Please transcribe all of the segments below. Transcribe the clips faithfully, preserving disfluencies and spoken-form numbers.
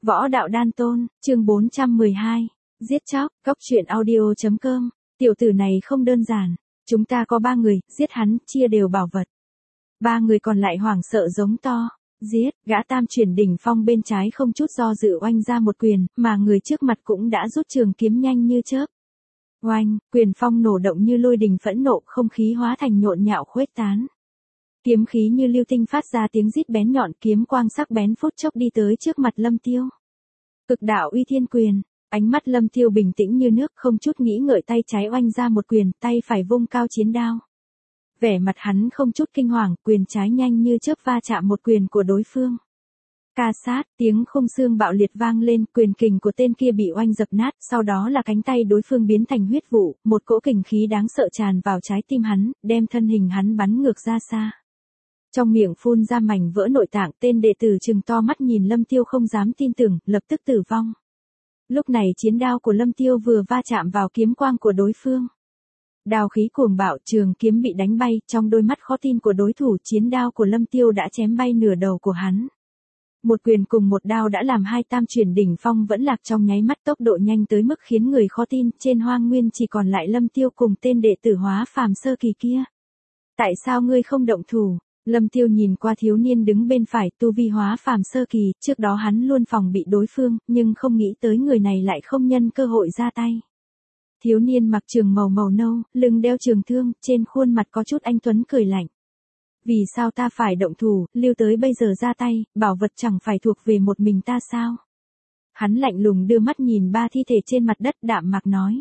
Võ đạo đan tôn, chương bốn trăm mười hai, giết chóc, cốc truyện audio.com, tiểu tử này không đơn giản, chúng ta có ba người, giết hắn, chia đều bảo vật. Ba người còn lại hoảng sợ giống to, giết, gã tam chuyển đỉnh phong bên trái không chút do dự oanh ra một quyền, mà người trước mặt cũng đã rút trường kiếm nhanh như chớp. Oanh, quyền phong nổ động như lôi đình phẫn nộ, không khí hóa thành nhộn nhạo khuếch tán. Kiếm khí như lưu tinh phát ra tiếng rít bén nhọn, kiếm quang sắc bén phút chốc đi tới trước mặt Lâm Tiêu. Cực đạo uy thiên quyền, ánh mắt Lâm Tiêu bình tĩnh như nước, không chút nghĩ ngợi tay trái oanh ra một quyền, tay phải vung cao chiến đao. Vẻ mặt hắn không chút kinh hoàng, quyền trái nhanh như chớp va chạm một quyền của đối phương. Ca sát, tiếng khung xương bạo liệt vang lên, quyền kình của tên kia bị oanh dập nát, sau đó là cánh tay đối phương biến thành huyết vụ, một cỗ kình khí đáng sợ tràn vào trái tim hắn, đem thân hình hắn bắn ngược ra xa. Trong miệng phun ra mảnh vỡ nội tạng, tên đệ tử trừng to mắt nhìn Lâm Tiêu không dám tin tưởng, lập tức tử vong. Lúc này chiến đao của Lâm Tiêu vừa va chạm vào kiếm quang của đối phương. Đao khí cuồng bạo, trường kiếm bị đánh bay, trong đôi mắt khó tin của đối thủ, chiến đao của Lâm Tiêu đã chém bay nửa đầu của hắn. Một quyền cùng một đao đã làm hai tam chuyển đỉnh phong vẫn lạc trong nháy mắt, tốc độ nhanh tới mức khiến người khó tin, trên hoang nguyên chỉ còn lại Lâm Tiêu cùng tên đệ tử hóa phàm sơ kỳ kia. Tại sao ngươi không động thủ? Lâm Tiêu nhìn qua thiếu niên đứng bên phải, tu vi hóa phàm sơ kỳ, trước đó hắn luôn phòng bị đối phương, nhưng không nghĩ tới người này lại không nhân cơ hội ra tay. Thiếu niên mặc trường màu màu nâu, lưng đeo trường thương, trên khuôn mặt có chút anh tuấn cười lạnh. Vì sao ta phải động thủ, lưu tới bây giờ ra tay, bảo vật chẳng phải thuộc về một mình ta sao? Hắn lạnh lùng đưa mắt nhìn ba thi thể trên mặt đất, đạm mạc nói.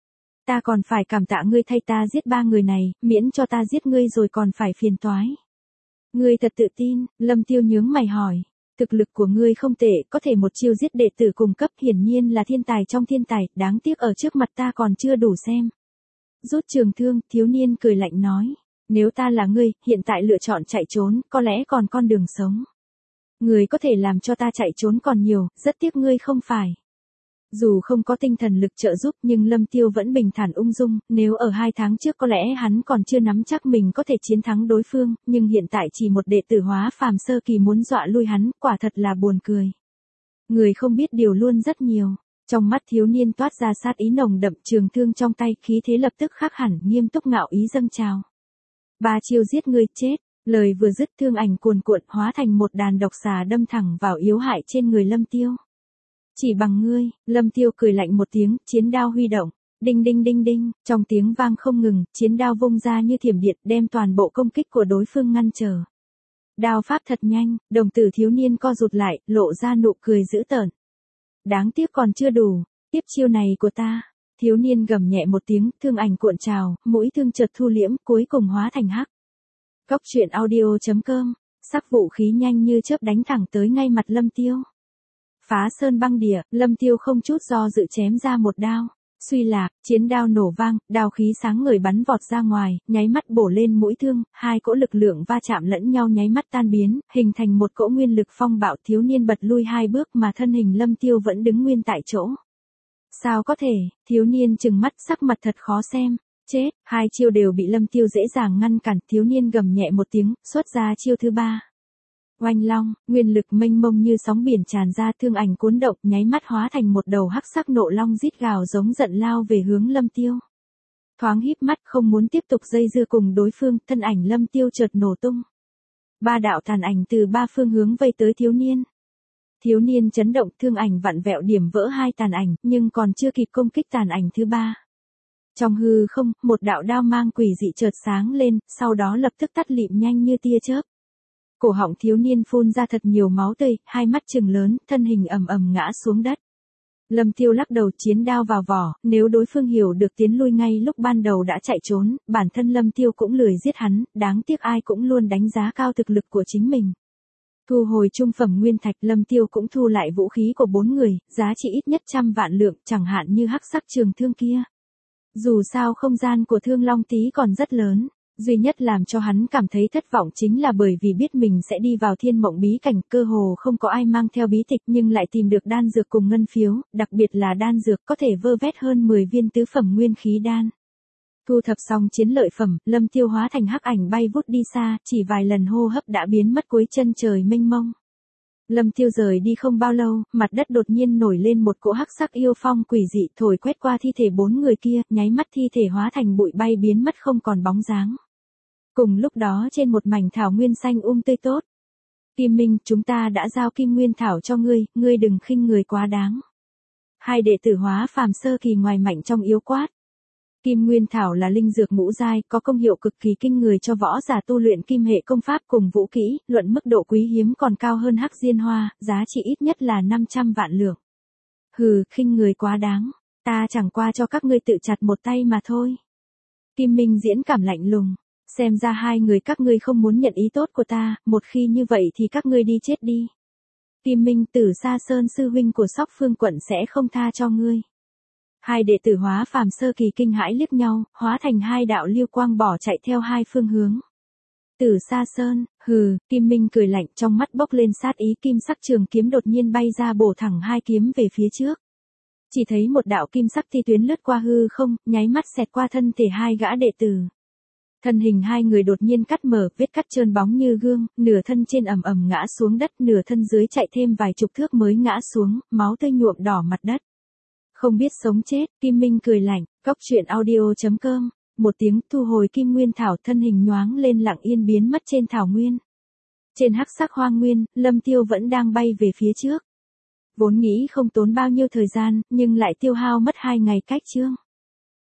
Ta còn phải cảm tạ ngươi thay ta giết ba người này, miễn cho ta giết ngươi rồi còn phải phiền toái. Ngươi thật tự tin, Lâm Tiêu nhướng mày hỏi. Thực lực của ngươi không tệ, có thể một chiêu giết đệ tử cùng cấp, hiển nhiên là thiên tài trong thiên tài, đáng tiếc ở trước mặt ta còn chưa đủ xem. Rút trường thương, thiếu niên cười lạnh nói. Nếu ta là ngươi, hiện tại lựa chọn chạy trốn, có lẽ còn con đường sống. Ngươi có thể làm cho ta chạy trốn còn nhiều, rất tiếc ngươi không phải. Dù không có tinh thần lực trợ giúp nhưng Lâm Tiêu vẫn bình thản ung dung, nếu ở hai tháng trước có lẽ hắn còn chưa nắm chắc mình có thể chiến thắng đối phương, nhưng hiện tại chỉ một đệ tử hóa phàm sơ kỳ muốn dọa lui hắn, quả thật là buồn cười. Người không biết điều luôn rất nhiều. Trong mắt thiếu niên toát ra sát ý nồng đậm, trường thương trong tay, khí thế lập tức khác hẳn, nghiêm túc ngạo ý dâng trào. Ba chiêu giết ngươi chết, lời vừa dứt thương ảnh cuồn cuộn hóa thành một đàn độc xà đâm thẳng vào yếu hại trên người Lâm Tiêu. Chỉ bằng ngươi, Lâm Tiêu cười lạnh một tiếng, chiến đao huy động, đinh đinh đinh đinh, trong tiếng vang không ngừng, chiến đao vung ra như thiểm điện, đem toàn bộ công kích của đối phương ngăn trở. Đao pháp thật nhanh, đồng tử thiếu niên co rụt lại, lộ ra nụ cười dữ tợn. Đáng tiếc còn chưa đủ, tiếp chiêu này của ta. Thiếu niên gầm nhẹ một tiếng, thương ảnh cuộn trào, mũi thương chợt thu liễm, cuối cùng hóa thành hắc. Cốc truyện audio.com, sắc vũ khí nhanh như chớp đánh thẳng tới ngay mặt Lâm Tiêu. Phá sơn băng địa, Lâm Tiêu không chút do dự chém ra một đao. Suy lạc, chiến đao nổ vang, đao khí sáng ngời bắn vọt ra ngoài, nháy mắt bổ lên mũi thương, hai cỗ lực lượng va chạm lẫn nhau nháy mắt tan biến, hình thành một cỗ nguyên lực phong bạo. Thiếu niên bật lui hai bước mà thân hình Lâm Tiêu vẫn đứng nguyên tại chỗ. Sao có thể, thiếu niên trừng mắt, sắc mặt thật khó xem. Chết, hai chiêu đều bị Lâm Tiêu dễ dàng ngăn cản, thiếu niên gầm nhẹ một tiếng, xuất ra chiêu thứ ba. Oanh long, nguyên lực mênh mông như sóng biển tràn ra, thương ảnh cuốn động, nháy mắt hóa thành một đầu hắc sắc nộ long rít gào giống giận lao về hướng Lâm Tiêu. Thoáng híp mắt không muốn tiếp tục dây dưa cùng đối phương, thân ảnh Lâm Tiêu chợt nổ tung. Ba đạo tàn ảnh từ ba phương hướng vây tới thiếu niên. Thiếu niên chấn động, thương ảnh vặn vẹo điểm vỡ hai tàn ảnh, nhưng còn chưa kịp công kích tàn ảnh thứ ba. Trong hư không, một đạo đao mang quỷ dị chợt sáng lên, sau đó lập tức tắt lịm nhanh như tia chớp. Cổ họng thiếu niên phun ra thật nhiều máu tươi, hai mắt trừng lớn, thân hình ầm ầm ngã xuống đất. Lâm Tiêu lắc đầu, chiến đao vào vỏ, nếu đối phương hiểu được tiến lui ngay lúc ban đầu đã chạy trốn, bản thân Lâm Tiêu cũng lười giết hắn, đáng tiếc ai cũng luôn đánh giá cao thực lực của chính mình. Thu hồi trung phẩm nguyên thạch, Lâm Tiêu cũng thu lại vũ khí của bốn người, giá trị ít nhất trăm vạn lượng, chẳng hạn như hắc sắc trường thương kia. Dù sao không gian của Thương Long Tí còn rất lớn, duy nhất làm cho hắn cảm thấy thất vọng chính là bởi vì biết mình sẽ đi vào thiên mộng bí cảnh, cơ hồ không có ai mang theo bí tịch nhưng lại tìm được đan dược cùng ngân phiếu, đặc biệt là đan dược có thể vơ vét hơn mười viên tứ phẩm nguyên khí đan. Thu thập xong chiến lợi phẩm, Lâm Tiêu hóa thành hắc ảnh bay vút đi xa, chỉ vài lần hô hấp đã biến mất cuối chân trời mênh mông. Lâm Tiêu rời đi không bao lâu, mặt đất đột nhiên nổi lên một cỗ hắc sắc yêu phong quỷ dị thổi quét qua thi thể bốn người kia, nháy mắt thi thể hóa thành bụi bay biến mất không còn bóng dáng. Cùng lúc đó trên một mảnh thảo nguyên xanh um tươi tốt. Kim Minh, chúng ta đã giao Kim Nguyên Thảo cho ngươi, ngươi đừng khinh người quá đáng. Hai đệ tử hóa phàm sơ kỳ ngoài mạnh trong yếu quát. Kim Nguyên Thảo là linh dược ngũ giai, có công hiệu cực kỳ kinh người cho võ giả tu luyện kim hệ công pháp cùng vũ kỹ, luận mức độ quý hiếm còn cao hơn hắc diên hoa, giá trị ít nhất là năm trăm vạn lượng. Hừ, khinh người quá đáng, ta chẳng qua cho các ngươi tự chặt một tay mà thôi. Kim Minh diễn cảm lạnh lùng, xem ra hai người các ngươi không muốn nhận ý tốt của ta, một khi như vậy thì các ngươi đi chết đi. Kim Minh, Tử Sa Sơn sư huynh của Sóc Phương quận sẽ không tha cho ngươi. Hai đệ tử hóa phàm sơ kỳ kinh hãi liếc nhau, hóa thành hai đạo lưu quang bỏ chạy theo hai phương hướng. Tử Sa Sơn, hừ, Kim Minh cười lạnh, trong mắt bốc lên sát ý, kim sắc trường kiếm đột nhiên bay ra bổ thẳng hai kiếm về phía trước. Chỉ thấy một đạo kim sắc ti tuyến lướt qua hư không, nháy mắt xẹt qua thân thể hai gã đệ tử. Thân hình hai người đột nhiên cắt mở, vết cắt trơn bóng như gương, nửa thân trên ầm ầm ngã xuống đất, nửa thân dưới chạy thêm vài chục thước mới ngã xuống, máu tươi nhuộm đỏ mặt đất. Không biết sống chết, Kim Minh cười lạnh, cóc truyện audio chấm com, một tiếng thu hồi Kim Nguyên Thảo, thân hình nhoáng lên lặng yên biến mất trên thảo nguyên. Trên hắc sắc hoang nguyên, Lâm Tiêu vẫn đang bay về phía trước. Vốn nghĩ không tốn bao nhiêu thời gian, nhưng lại tiêu hao mất hai ngày cách chương.